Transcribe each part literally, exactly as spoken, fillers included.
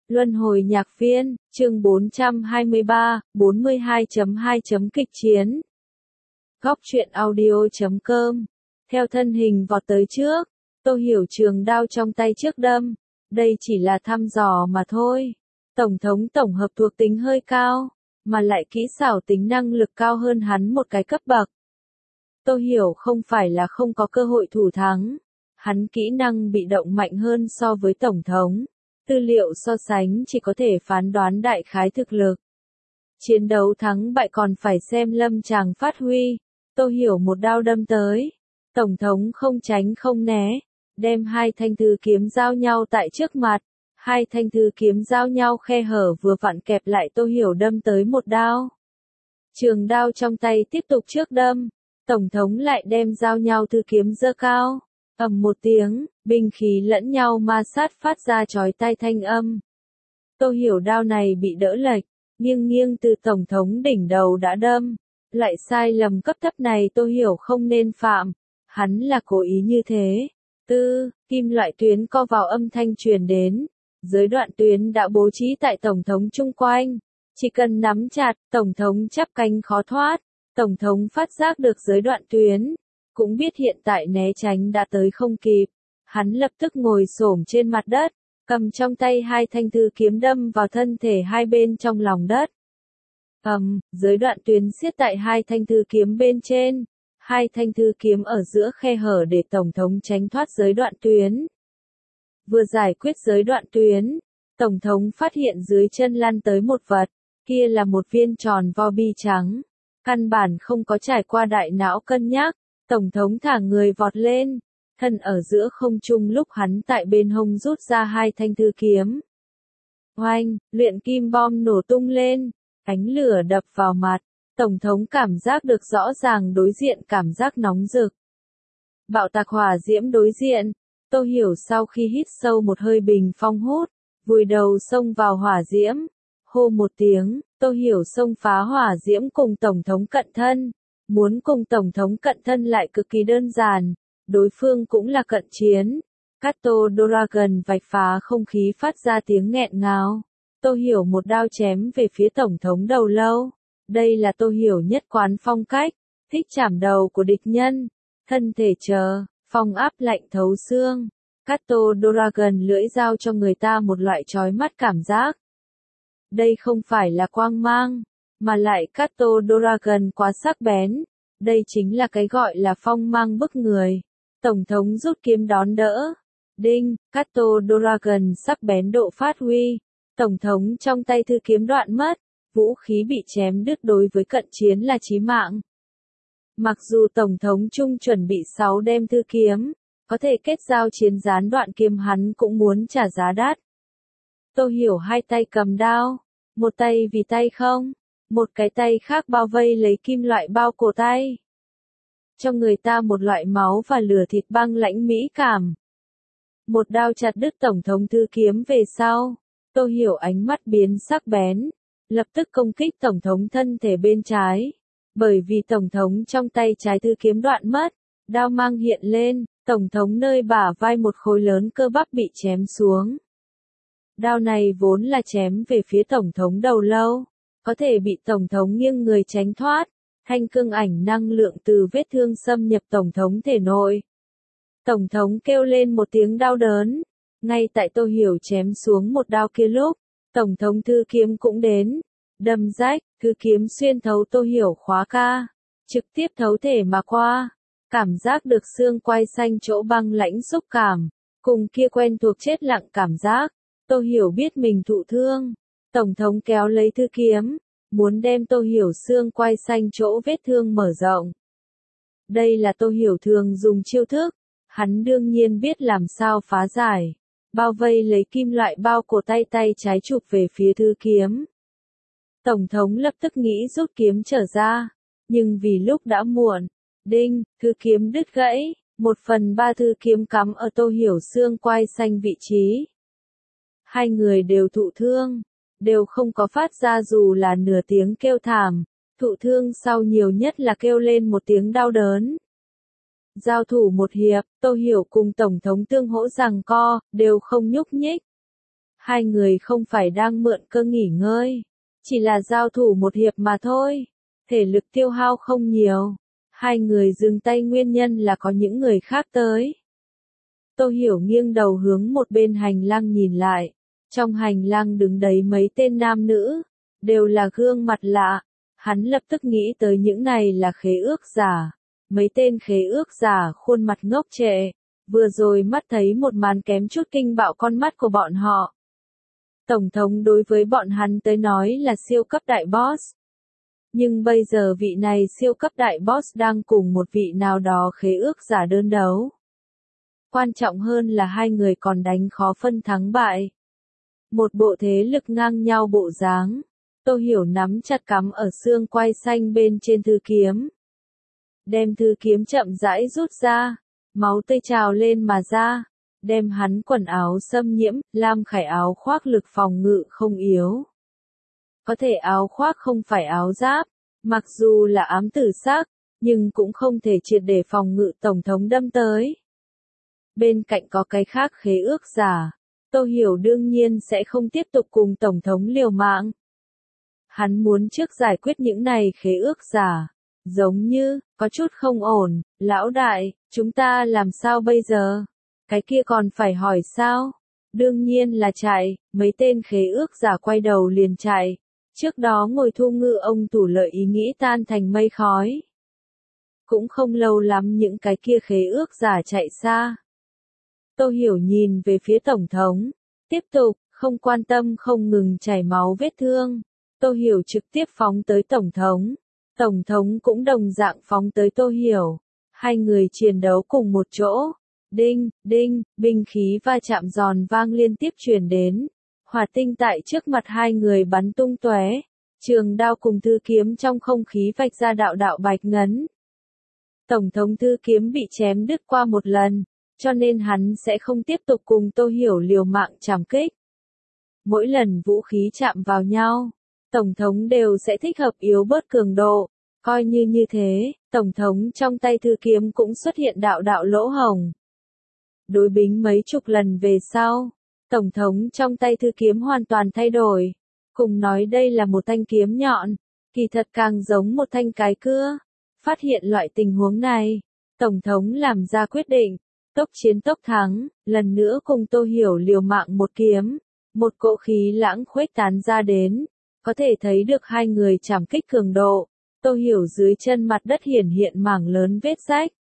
Luân hồi nhạc viên, chương bốn trăm hai mươi ba, bốn mươi hai chấm hai Kịch chiến. Góc truyện audio chấm com. Theo thân hình vọt tới trước, Tô Hiểu trường đao trong tay trước đâm. Đây chỉ là thăm dò mà thôi. Tổng thống tổng hợp thuộc tính hơi cao, mà lại kỹ xảo tính năng lực cao hơn hắn một cái cấp bậc. Tô Hiểu không phải là không có cơ hội thủ thắng. Hắn kỹ năng bị động mạnh hơn so với tổng thống. Tư liệu so sánh chỉ có thể phán đoán đại khái thực lực. Chiến đấu thắng bại còn phải xem lâm chàng phát huy. Tô Hiểu một đao đâm tới. Tổng thống không tránh không né. Đem hai thanh thư kiếm giao nhau tại trước mặt. Hai thanh thư kiếm giao nhau khe hở vừa vặn kẹp lại Tô Hiểu đâm tới một đao. Trường đao trong tay tiếp tục trước đâm. Tổng thống lại đem giao nhau thư kiếm giơ cao. Ầm một tiếng, binh khí lẫn nhau ma sát phát ra chói tai thanh âm. Tô Hiểu đao này bị đỡ lệch, nghiêng nghiêng từ tổng thống đỉnh đầu đã đâm. Lại sai lầm cấp thấp này Tô Hiểu không nên phạm. Hắn là cố ý như thế. Tư, kim loại tuyến co vào âm thanh truyền đến. Giới đoạn tuyến đã bố trí tại tổng thống chung quanh. Chỉ cần nắm chặt, tổng thống chắp cánh khó thoát. Tổng thống phát giác được giới đoạn tuyến. Cũng biết hiện tại né tránh đã tới không kịp. Hắn lập tức ngồi xổm trên mặt đất, cầm trong tay hai thanh thư kiếm đâm vào thân thể hai bên trong lòng đất. Ầm, giới đoạn tuyến siết tại hai thanh thư kiếm bên trên. Hai thanh thư kiếm ở giữa khe hở để tổng thống tránh thoát giới đoạn tuyến. Vừa giải quyết giới đoạn tuyến, tổng thống phát hiện dưới chân lăn tới một vật, kia là một viên tròn vo bi trắng. Căn bản không có trải qua đại não cân nhắc. Tổng thống thả người vọt lên, thân ở giữa không trung lúc hắn tại bên hông rút ra hai thanh thư kiếm. Oanh, luyện kim bom nổ tung lên, ánh lửa đập vào mặt, tổng thống cảm giác được rõ ràng đối diện cảm giác nóng rực. Bạo tạc hỏa diễm đối diện, Tô Hiểu sau khi hít sâu một hơi bình phong hút, vùi đầu xông vào hỏa diễm, hô một tiếng, Tô Hiểu xông phá hỏa diễm cùng tổng thống cận thân. Muốn cùng tổng thống cận thân lại cực kỳ đơn giản, đối phương cũng là cận chiến. Kato Dragon vạch phá không khí phát ra tiếng nghẹn ngào. Tô Hiểu một đao chém về phía tổng thống đầu lâu. Đây là Tô Hiểu nhất quán phong cách, thích chảm đầu của địch nhân. Thân thể chờ, phong áp lạnh thấu xương. Kato Dragon lưỡi dao cho người ta một loại chói mắt cảm giác. Đây không phải là quang mang. Mà lại Kato Dragon quá sắc bén. Đây chính là cái gọi là phong mang bức người. Tổng thống rút kiếm đón đỡ. Đinh, Kato Dragon sắc bén độ phát huy. Tổng thống trong tay thư kiếm đoạn mất. Vũ khí bị chém đứt đối với cận chiến là chí mạng. Mặc dù Tổng thống chung chuẩn bị sáu đem thư kiếm. Có thể kết giao chiến gián đoạn kiếm hắn cũng muốn trả giá đắt. Tô Hiểu hai tay cầm đao. Một tay vì tay không. Một cái tay khác bao vây lấy kim loại bao cổ tay. Cho người ta một loại máu và lửa thịt băng lãnh mỹ cảm. Một đao chặt đứt tổng thống thư kiếm về sau. Tô Hiểu ánh mắt biến sắc bén. Lập tức công kích tổng thống thân thể bên trái. Bởi vì tổng thống trong tay trái thư kiếm đoạn mất. Đao mang hiện lên. Tổng thống nơi bả vai một khối lớn cơ bắp bị chém xuống. Đao này vốn là chém về phía tổng thống đầu lâu. Có thể bị tổng thống nghiêng người tránh thoát, thanh cương ảnh năng lượng từ vết thương xâm nhập tổng thống thể nội. Tổng thống kêu lên một tiếng đau đớn, ngay tại Tô Hiểu chém xuống một đao kia lúc, tổng thống thư kiếm cũng đến, đâm rách, thư kiếm xuyên thấu Tô Hiểu khóa ca, trực tiếp thấu thể mà qua, cảm giác được xương quai xanh chỗ băng lãnh xúc cảm, cùng kia quen thuộc chết lặng cảm giác, Tô Hiểu biết mình thụ thương. Tổng thống kéo lấy thư kiếm, muốn đem Tô Hiểu xương quai xanh chỗ vết thương mở rộng. Đây là Tô Hiểu thường dùng chiêu thức, hắn đương nhiên biết làm sao phá giải. Bao vây lấy kim loại bao cổ tay tay trái chụp về phía thư kiếm. Tổng thống lập tức nghĩ rút kiếm trở ra, nhưng vì lúc đã muộn, đinh, thư kiếm đứt gãy, một phần ba thư kiếm cắm ở Tô Hiểu xương quai xanh vị trí. Hai người đều thụ thương. Đều không có phát ra dù là nửa tiếng kêu thảm, thụ thương sau nhiều nhất là kêu lên một tiếng đau đớn. Giao thủ một hiệp, Tô Hiểu cùng Tổng thống tương hỗ giằng co, đều không nhúc nhích. Hai người không phải đang mượn cơ nghỉ ngơi, chỉ là giao thủ một hiệp mà thôi. Thể lực tiêu hao không nhiều. Hai người dừng tay nguyên nhân là có những người khác tới. Tô Hiểu nghiêng đầu hướng một bên hành lang nhìn lại. Trong hành lang đứng đấy mấy tên nam nữ, đều là gương mặt lạ. Hắn lập tức nghĩ tới những này là khế ước giả. Mấy tên khế ước giả khuôn mặt ngốc trệ, vừa rồi mắt thấy một màn kém chút kinh bạo con mắt của bọn họ. Tổng thống đối với bọn hắn tới nói là siêu cấp đại boss. Nhưng bây giờ vị này siêu cấp đại boss đang cùng một vị nào đó khế ước giả đơn đấu. Quan trọng hơn là hai người còn đánh khó phân thắng bại. Một bộ thế lực ngang nhau bộ dáng. Tô Hiểu nắm chặt cắm ở xương quai xanh bên trên thư kiếm. Đem thư kiếm chậm rãi rút ra. Máu tươi trào lên mà ra. Đem hắn quần áo xâm nhiễm, lam khải áo khoác lực phòng ngự không yếu. Có thể áo khoác không phải áo giáp, mặc dù là ám tử sắc, nhưng cũng không thể triệt để phòng ngự tổng thống đâm tới. Bên cạnh có cái khác khế ước giả, Tô Hiểu đương nhiên sẽ không tiếp tục cùng tổng thống liều mạng. Hắn muốn trước giải quyết những này khế ước giả, giống như, có chút không ổn, lão đại, chúng ta làm sao bây giờ? Cái kia còn phải hỏi sao? Đương nhiên là chạy, mấy tên khế ước giả quay đầu liền chạy. Trước đó ngồi thu ngư ông thủ lợi ý nghĩ tan thành mây khói. Cũng không lâu lắm những cái kia khế ước giả chạy xa. Tô Hiểu nhìn về phía tổng thống, tiếp tục, không quan tâm không ngừng chảy máu vết thương. Tô Hiểu trực tiếp phóng tới tổng thống. Tổng thống cũng đồng dạng phóng tới Tô Hiểu. Hai người chiến đấu cùng một chỗ. Đinh, đinh, binh khí va chạm giòn vang liên tiếp truyền đến. Hỏa tinh tại trước mặt hai người bắn tung tóe. Trường đao cùng thư kiếm trong không khí vạch ra đạo đạo bạch ngấn. Tổng thống thư kiếm bị chém đứt qua một lần, cho nên hắn sẽ không tiếp tục cùng Tô Hiểu liều mạng trảm kích. Mỗi lần vũ khí chạm vào nhau, tổng thống đều sẽ thích hợp yếu bớt cường độ. Coi như như thế, tổng thống trong tay thư kiếm cũng xuất hiện đạo đạo lỗ hổng. Đối bính mấy chục lần về sau, tổng thống trong tay thư kiếm hoàn toàn thay đổi. Cùng nói đây là một thanh kiếm nhọn, kỳ thật càng giống một thanh cái cưa. Phát hiện loại tình huống này, tổng thống làm ra quyết định, tốc chiến tốc thắng, lần nữa cùng Tô Hiểu liều mạng một kiếm. Một cỗ khí lãng khuếch tán ra đến, có thể thấy được hai người trảm kích cường độ. Tô Hiểu dưới chân mặt đất hiển hiện mảng lớn vết rách.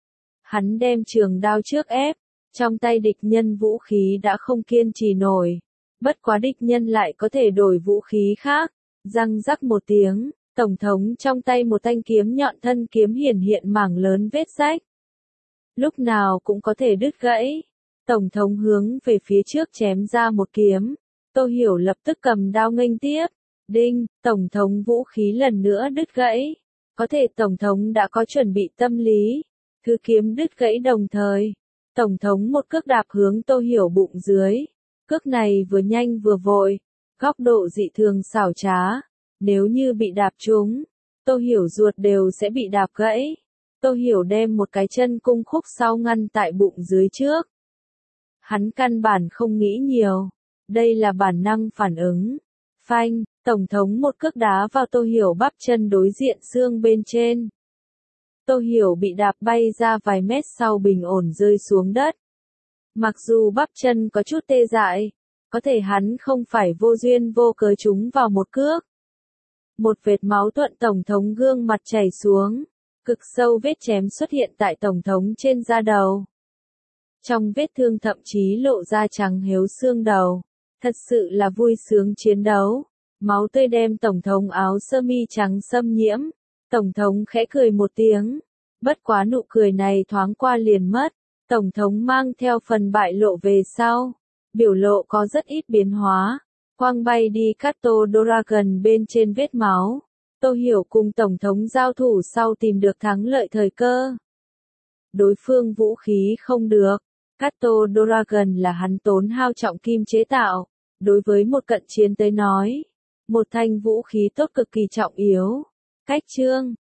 Hắn đem trường đao trước ép, trong tay địch nhân vũ khí đã không kiên trì nổi. Bất quá địch nhân lại có thể đổi vũ khí khác. Răng rắc một tiếng, tổng thống trong tay một thanh kiếm nhọn thân kiếm hiển hiện mảng lớn vết rách. Lúc nào cũng có thể đứt gãy. Tổng thống hướng về phía trước chém ra một kiếm. Tô Hiểu lập tức cầm đao nghênh tiếp. Đinh, tổng thống vũ khí lần nữa đứt gãy. Có thể tổng thống đã có chuẩn bị tâm lý. Thứ kiếm đứt gãy đồng thời. Tổng thống một cước đạp hướng Tô Hiểu bụng dưới. Cước này vừa nhanh vừa vội. Góc độ dị thường xảo trá. Nếu như bị đạp trúng, Tô Hiểu ruột đều sẽ bị đạp gãy. Tô Hiểu đem một cái chân cung khúc sau ngăn tại bụng dưới trước. Hắn căn bản không nghĩ nhiều. Đây là bản năng phản ứng. Phanh, tổng thống một cước đá vào Tô Hiểu bắp chân đối diện xương bên trên. Tô Hiểu bị đạp bay ra vài mét sau bình ổn rơi xuống đất. Mặc dù bắp chân có chút tê dại, có thể hắn không phải vô duyên vô cớ trúng vào một cước. Một vệt máu thuận tổng thống gương mặt chảy xuống, cực sâu vết chém xuất hiện tại tổng thống trên da đầu. Trong vết thương thậm chí lộ ra trắng héo xương đầu. Thật sự là vui sướng chiến đấu. Máu tươi đem tổng thống áo sơ mi trắng xâm nhiễm. Tổng thống khẽ cười một tiếng. Bất quá nụ cười này thoáng qua liền mất. Tổng thống mang theo phần bại lộ về sau. Biểu lộ có rất ít biến hóa. Quang bay đi Kato Dragon bên trên vết máu. Tô Hiểu cùng tổng thống giao thủ sau tìm được thắng lợi thời cơ. Đối phương vũ khí không được. Kato Dragon là hắn tốn hao trọng kim chế tạo. Đối với một cận chiến tới nói, một thanh vũ khí tốt cực kỳ trọng yếu. Cách chương